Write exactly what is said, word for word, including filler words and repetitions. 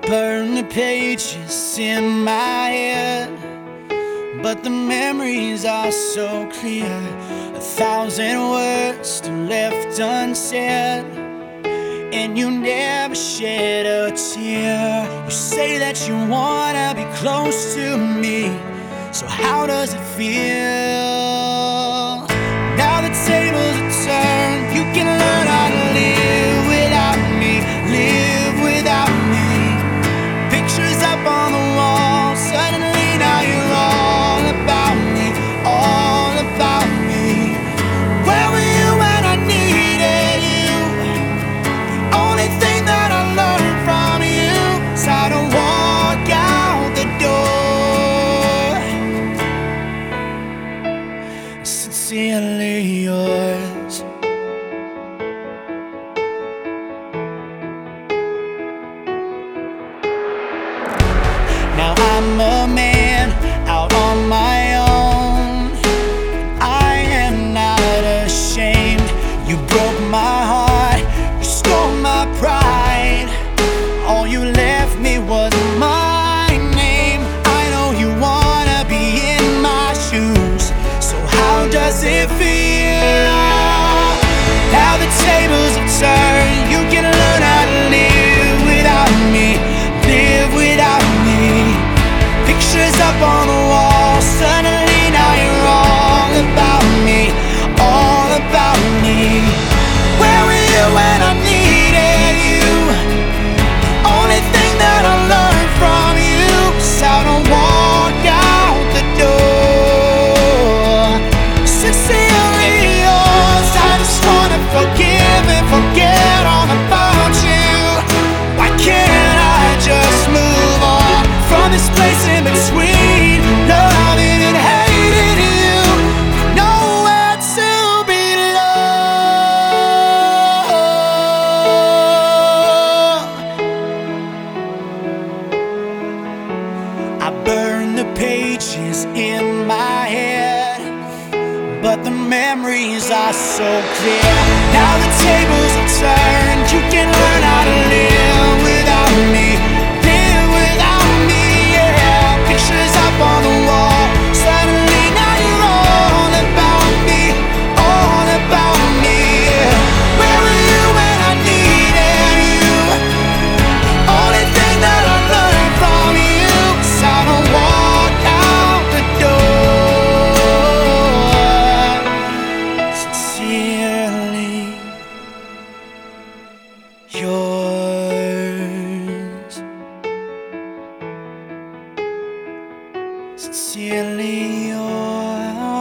burn the pages in my head, but the memories are so clear. A thousand words still left unsaid, and you never shed a tear. You say that you wanna be close to me, so how does it feel? Now the tables are turned, you can learn how to live without me, live without me. Pictures up on the wall, suddenly now you're all about me, all about me. Where were you when I needed you? The only thing that I learned from you is how to walk out the door. Sincerely yours. Now I'm a man out on my own. I am not ashamed. You broke my heart, you stole my pride. All you left me was my name. I know you wanna be in my shoes, so how does it feel? Now the tables have turned, you can learn how to live without me, live without me. Pictures up on the wall, suddenly now you're all about me, all about me. Where were you when I needed you? The only thing that I learned from you is how to walk out the door. Sincerely yours. I just wanna forgive and forget all about you. Why can't I just move on from this place in between, loving and hating you, nowhere to belong? I burn the pages in my head, but the memories are so clear. Now the tables have turned, you can learn how to live without me, live without me, yeah. Pictures up on the wall, suddenly now you're all about me, all about me, yeah. Where were you when I needed you? Only thing that I learned from you is how to walk out the door. Sincerely yours. Sincerely yours.